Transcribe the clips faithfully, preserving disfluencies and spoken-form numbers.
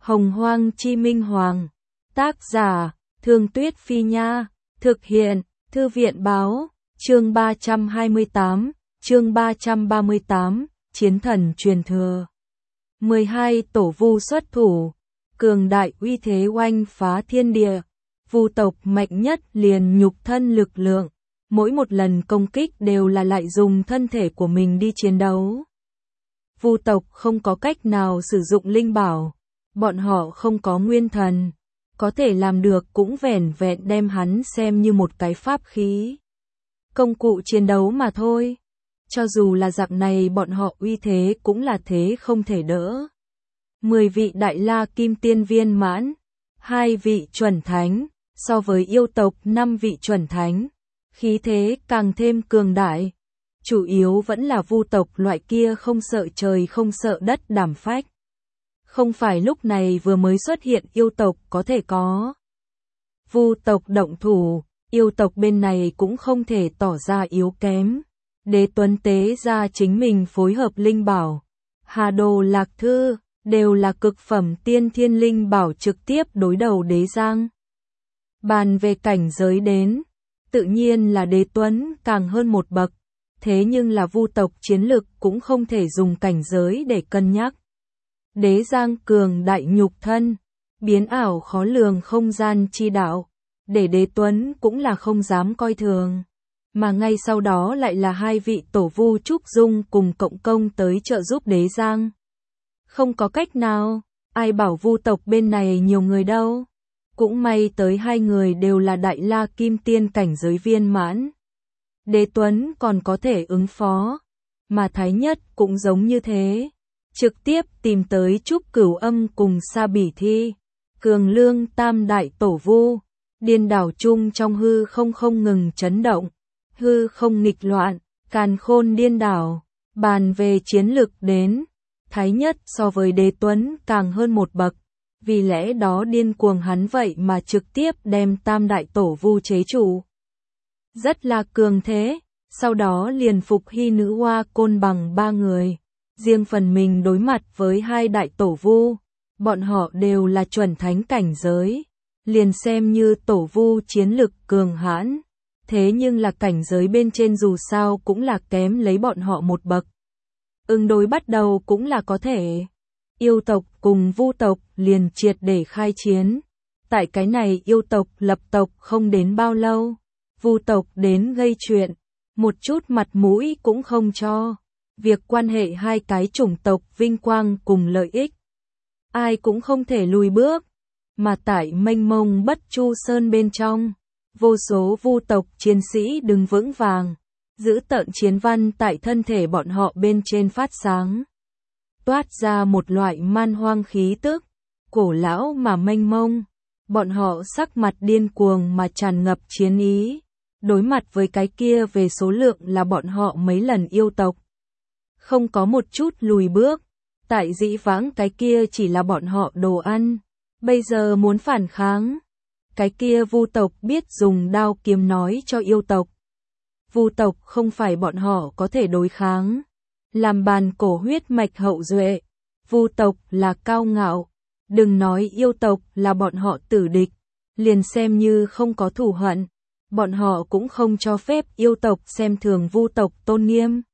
Hồng Hoang Chi Minh Hoàng. Tác giả, Thương Tuyết Phi Nha. Thực hiện, Thư viện Báo. Chương ba trăm hai mươi tám, chương ba trăm ba mươi tám, Chiến thần truyền thừa. mười hai tổ vu xuất thủ, cường đại uy thế oanh phá thiên địa. Vu tộc mạnh nhất liền nhục thân lực lượng, mỗi một lần công kích đều là lại dùng thân thể của mình đi chiến đấu. Vu tộc không có cách nào sử dụng linh bảo, bọn họ không có nguyên thần, có thể làm được cũng vẻn vẹn đem hắn xem như một cái pháp khí, công cụ chiến đấu mà thôi. Cho dù là dạng này bọn họ uy thế cũng là thế không thể đỡ. Mười vị đại la kim tiên viên mãn, hai vị chuẩn thánh, so với yêu tộc năm vị chuẩn thánh, khí thế càng thêm cường đại. Chủ yếu vẫn là vu tộc loại kia không sợ trời không sợ đất đảm phách. Không phải lúc này vừa mới xuất hiện yêu tộc có thể có. Vu tộc động thủ, yêu tộc bên này cũng không thể tỏ ra yếu kém. Đế Tuấn tế ra chính mình phối hợp linh bảo, Hà Đồ Lạc Thư, đều là cực phẩm tiên thiên linh bảo trực tiếp đối đầu Đế Giang. Bàn về cảnh giới đến, tự nhiên là Đế Tuấn càng hơn một bậc, thế nhưng là vu tộc chiến lực cũng không thể dùng cảnh giới để cân nhắc. Đế Giang cường đại nhục thân, biến ảo khó lường không gian chi đạo, để Đế Tuấn cũng là không dám coi thường. Mà ngay sau đó lại là hai vị tổ vu Trúc Dung cùng cộng công tới trợ giúp Đế Giang. Không có cách nào, ai bảo vu tộc bên này nhiều người đâu. Cũng may tới hai người đều là đại la kim tiên cảnh giới viên mãn. Đế Tuấn còn có thể ứng phó, mà Thái Nhất cũng giống như thế. Trực tiếp tìm tới Trúc Cửu Âm cùng Sa Bỉ Thi, Cường Lương tam đại tổ vu, điên đảo chung trong hư không không ngừng chấn động. Hư không nghịch loạn, càn khôn điên đảo. Bàn về chiến lực đến, Thái Nhất so với Đế Tuấn càng hơn một bậc, vì lẽ đó điên cuồng hắn vậy mà trực tiếp đem tam đại tổ vu chế trụ. Rất là cường thế, sau đó liền phục hy nữ hoa côn bằng ba người, riêng phần mình đối mặt với hai đại tổ vu, bọn họ đều là chuẩn thánh cảnh giới, liền xem như tổ vu chiến lực cường hãn. Thế nhưng là cảnh giới bên trên dù sao cũng là kém lấy bọn họ một bậc. Ứng đối bắt đầu cũng là có thể. Yêu tộc cùng vu tộc liền triệt để khai chiến. Tại cái này yêu tộc lập tộc không đến bao lâu, vu tộc đến gây chuyện, một chút mặt mũi cũng không cho. Việc quan hệ hai cái chủng tộc vinh quang cùng lợi ích, ai cũng không thể lùi bước. Mà tại mênh mông Bất Chu Sơn bên trong, vô số vu tộc chiến sĩ đứng vững vàng, giữ tợn chiến văn tại thân thể bọn họ bên trên phát sáng. Toát ra một loại man hoang khí tức, cổ lão mà mênh mông, bọn họ sắc mặt điên cuồng mà tràn ngập chiến ý, đối mặt với cái kia về số lượng là bọn họ mấy lần yêu tộc. Không có một chút lùi bước, tại dĩ vãng cái kia chỉ là bọn họ đồ ăn, bây giờ muốn phản kháng. Cái kia vu tộc biết dùng đao kiếm nói cho yêu tộc. Vu tộc không phải bọn họ có thể đối kháng. Làm bàn cổ huyết mạch hậu duệ. Vu tộc là cao ngạo. Đừng nói yêu tộc là bọn họ tử địch. Liền xem như không có thù hận, bọn họ cũng không cho phép yêu tộc xem thường vu tộc tôn nghiêm.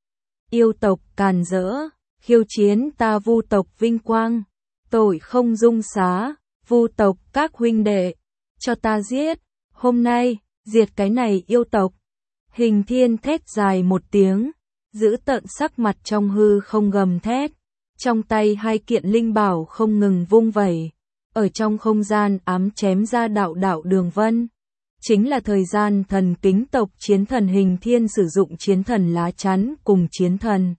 Yêu tộc càn rỡ, khiêu chiến ta vu tộc vinh quang. Tội không dung xá, vu tộc các huynh đệ. Cho ta giết, hôm nay, diệt cái này yêu tộc. Hình Thiên thét dài một tiếng, giữ tợn sắc mặt trong hư không gầm thét. Trong tay hai kiện linh bảo không ngừng vung vẩy, ở trong không gian ám chém ra đạo đạo đường vân. Chính là thời gian thần kính tộc chiến thần Hình Thiên sử dụng chiến thần lá chắn cùng chiến thần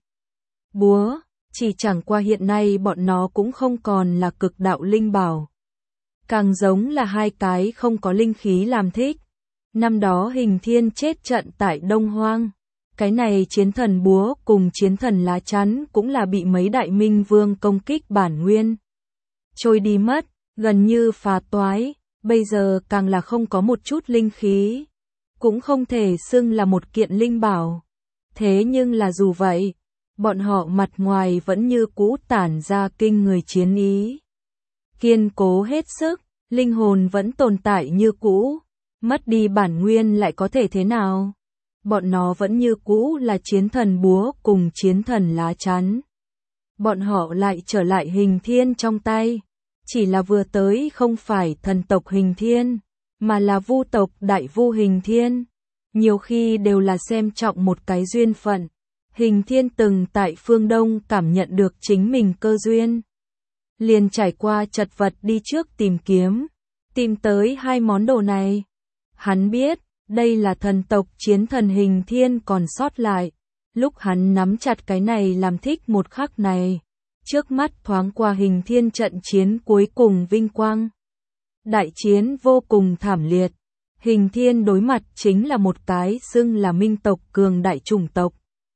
búa, chỉ chẳng qua hiện nay bọn nó cũng không còn là cực đạo linh bảo. Càng giống là hai cái không có linh khí làm thích. Năm đó Hình Thiên chết trận tại Đông Hoang. Cái này chiến thần búa cùng chiến thần lá chắn cũng là bị mấy đại minh vương công kích bản nguyên. Trôi đi mất, gần như phá toái, bây giờ càng là không có một chút linh khí. Cũng không thể xưng là một kiện linh bảo. Thế nhưng là dù vậy, bọn họ mặt ngoài vẫn như cũ tản ra kinh người chiến ý. kiên cố hết sức, linh hồn vẫn tồn tại như cũ, mất đi bản nguyên lại có thể thế nào? Bọn nó vẫn như cũ là chiến thần búa cùng chiến thần lá chắn. Bọn họ lại trở lại hình thiên trong tay, chỉ là vừa tới không phải thần tộc hình thiên, mà là vu tộc đại vu hình thiên. Nhiều khi đều là xem trọng một cái duyên phận. Hình thiên từng tại phương Đông cảm nhận được chính mình cơ duyên. Liền trải qua chật vật đi trước tìm kiếm, tìm tới hai món đồ này. Hắn biết, đây là thần tộc chiến thần hình thiên còn sót lại. Lúc hắn nắm chặt cái này làm thích một khắc này, trước mắt thoáng qua hình thiên trận chiến cuối cùng vinh quang. Đại chiến vô cùng thảm liệt, hình thiên đối mặt chính là một cái xưng là minh tộc cường đại chủng tộc.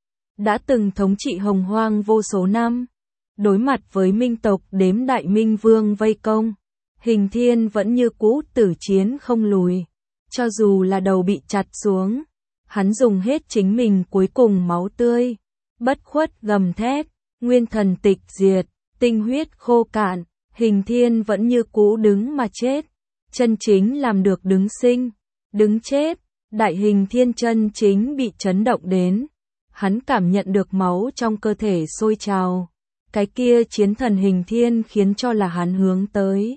Đã từng thống trị hồng hoang vô số năm, đối mặt với minh tộc đếm đại minh vương vây công, hình thiên vẫn như cũ tử chiến không lùi, cho dù là đầu bị chặt xuống, hắn dùng hết chính mình cuối cùng máu tươi, bất khuất gầm thét, nguyên thần tịch diệt, tinh huyết khô cạn, hình thiên vẫn như cũ đứng mà chết, chân chính làm được đứng sinh, đứng chết, đại hình thiên chân chính bị chấn động đến. Hắn cảm nhận được máu trong cơ thể sôi trào, cái kia chiến thần hình thiên khiến cho là hắn hướng tới.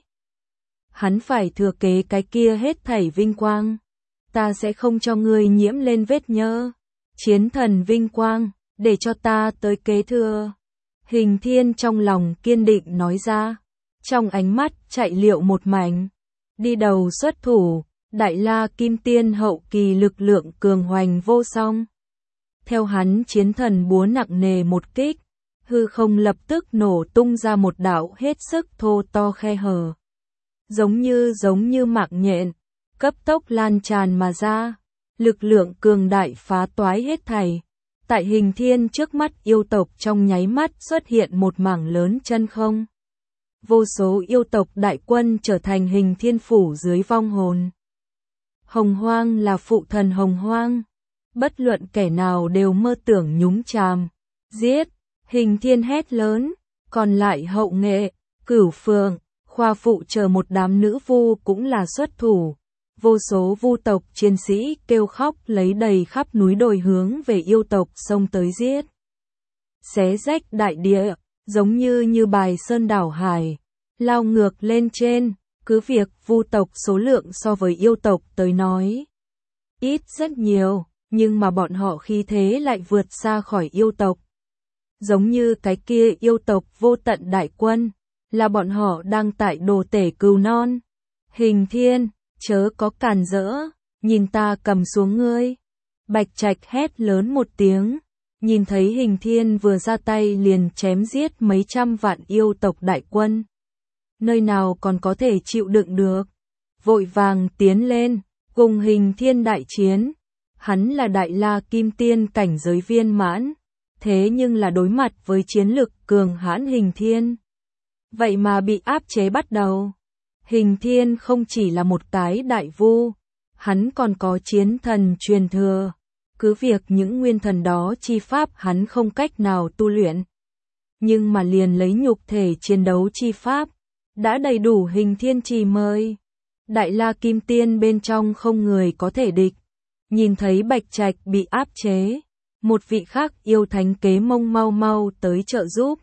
Hắn phải thừa kế cái kia hết thảy vinh quang, ta sẽ không cho ngươi nhiễm lên vết nhơ. Chiến thần vinh quang, để cho ta tới kế thừa. Hình thiên trong lòng kiên định nói ra, trong ánh mắt chạy liệu một mảnh. Đi đầu xuất thủ, đại la kim tiên hậu kỳ lực lượng cường hoành vô song. Theo hắn chiến thần búa nặng nề một kích, hư không lập tức nổ tung ra một đạo hết sức thô to khe hở. Giống như giống như mạng nhện, cấp tốc lan tràn mà ra, lực lượng cường đại phá toái hết thảy. Tại hình thiên trước mắt yêu tộc trong nháy mắt xuất hiện một mảng lớn chân không. Vô số yêu tộc đại quân trở thành hình thiên phủ dưới vong hồn. Hồng hoang là phụ thần hồng hoang. Bất luận kẻ nào đều mơ tưởng nhúng chàm, giết, hình thiên hét lớn, còn lại hậu nghệ, cửu phượng, khoa phụ chờ một đám nữ vu cũng là xuất thủ. Vô số vu tộc chiến sĩ kêu khóc lấy đầy khắp núi đồi hướng về yêu tộc xông tới giết. Xé rách đại địa, giống như như bài sơn đảo hải, lao ngược lên trên, cứ việc vu tộc số lượng so với yêu tộc tới nói ít rất nhiều. Nhưng mà bọn họ khí thế lại vượt xa khỏi yêu tộc. Giống như cái kia yêu tộc vô tận đại quân, là bọn họ đang tại đồ tể cừu non. Hình thiên, chớ có càn rỡ, nhìn ta cầm xuống ngươi. Bạch Trạch hét lớn một tiếng, nhìn thấy hình thiên vừa ra tay liền chém giết mấy trăm vạn yêu tộc đại quân. Nơi nào còn có thể chịu đựng được, vội vàng tiến lên, cùng hình thiên đại chiến. Hắn là đại la kim tiên cảnh giới viên mãn, thế nhưng là đối mặt với chiến lực cường hãn hình thiên. Vậy mà bị áp chế bắt đầu. Hình thiên không chỉ là một cái đại vu, hắn còn có chiến thần truyền thừa. Cứ việc những nguyên thần đó chi pháp hắn không cách nào tu luyện. Nhưng mà liền lấy nhục thể chiến đấu chi pháp, đã đầy đủ hình thiên trì mời. Đại la kim tiên bên trong không người có thể địch. Nhìn thấy Bạch Trạch bị áp chế, một vị khác yêu thánh kế mông mau mau tới trợ giúp.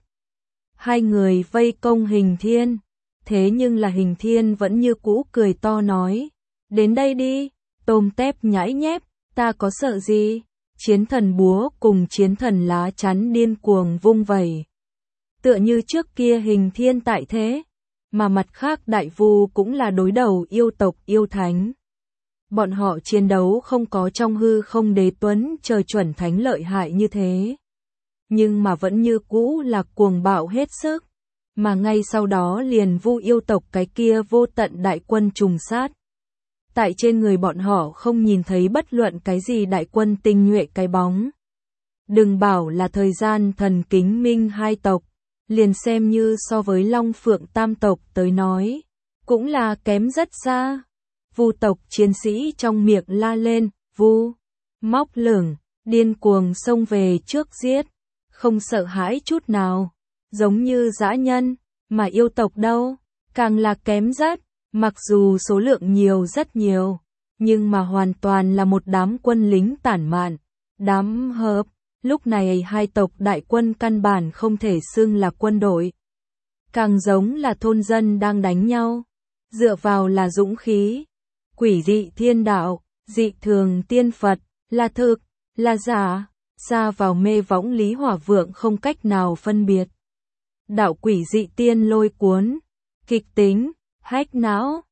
Hai người vây công hình thiên, thế nhưng là hình thiên vẫn như cũ cười to nói, đến đây đi, tôm tép nhãi nhép, ta có sợ gì? Chiến thần búa cùng chiến thần lá chắn điên cuồng vung vẩy. Tựa như trước kia hình thiên tại thế, mà mặt khác đại vu cũng là đối đầu yêu tộc yêu thánh. Bọn họ chiến đấu không có trong hư không đế tuấn trời chuẩn thánh lợi hại như thế. Nhưng mà vẫn như cũ là cuồng bạo hết sức. Mà ngay sau đó liền vu yêu tộc cái kia vô tận đại quân trùng sát. Tại trên người bọn họ không nhìn thấy bất luận cái gì đại quân tinh nhuệ cái bóng. Đừng bảo là thời gian thần kính minh hai tộc, liền xem như so với Long Phượng tam tộc tới nói, cũng là kém rất xa. Vu tộc chiến sĩ trong miệng la lên, vu, móc lửng, điên cuồng xông về trước giết, không sợ hãi chút nào, giống như dã nhân, mà yêu tộc đâu, càng là kém rất, mặc dù số lượng nhiều rất nhiều, nhưng mà hoàn toàn là một đám quân lính tản mạn, đám hợp. Lúc này hai tộc đại quân căn bản không thể xưng là quân đội, càng giống là thôn dân đang đánh nhau, dựa vào là dũng khí. Quỷ dị thiên đạo, dị thường tiên Phật, là thực, là giả, xa vào mê võng Lý Hỏa Vượng không cách nào phân biệt. Đạo quỷ dị tiên lôi cuốn, kịch tính, hách não,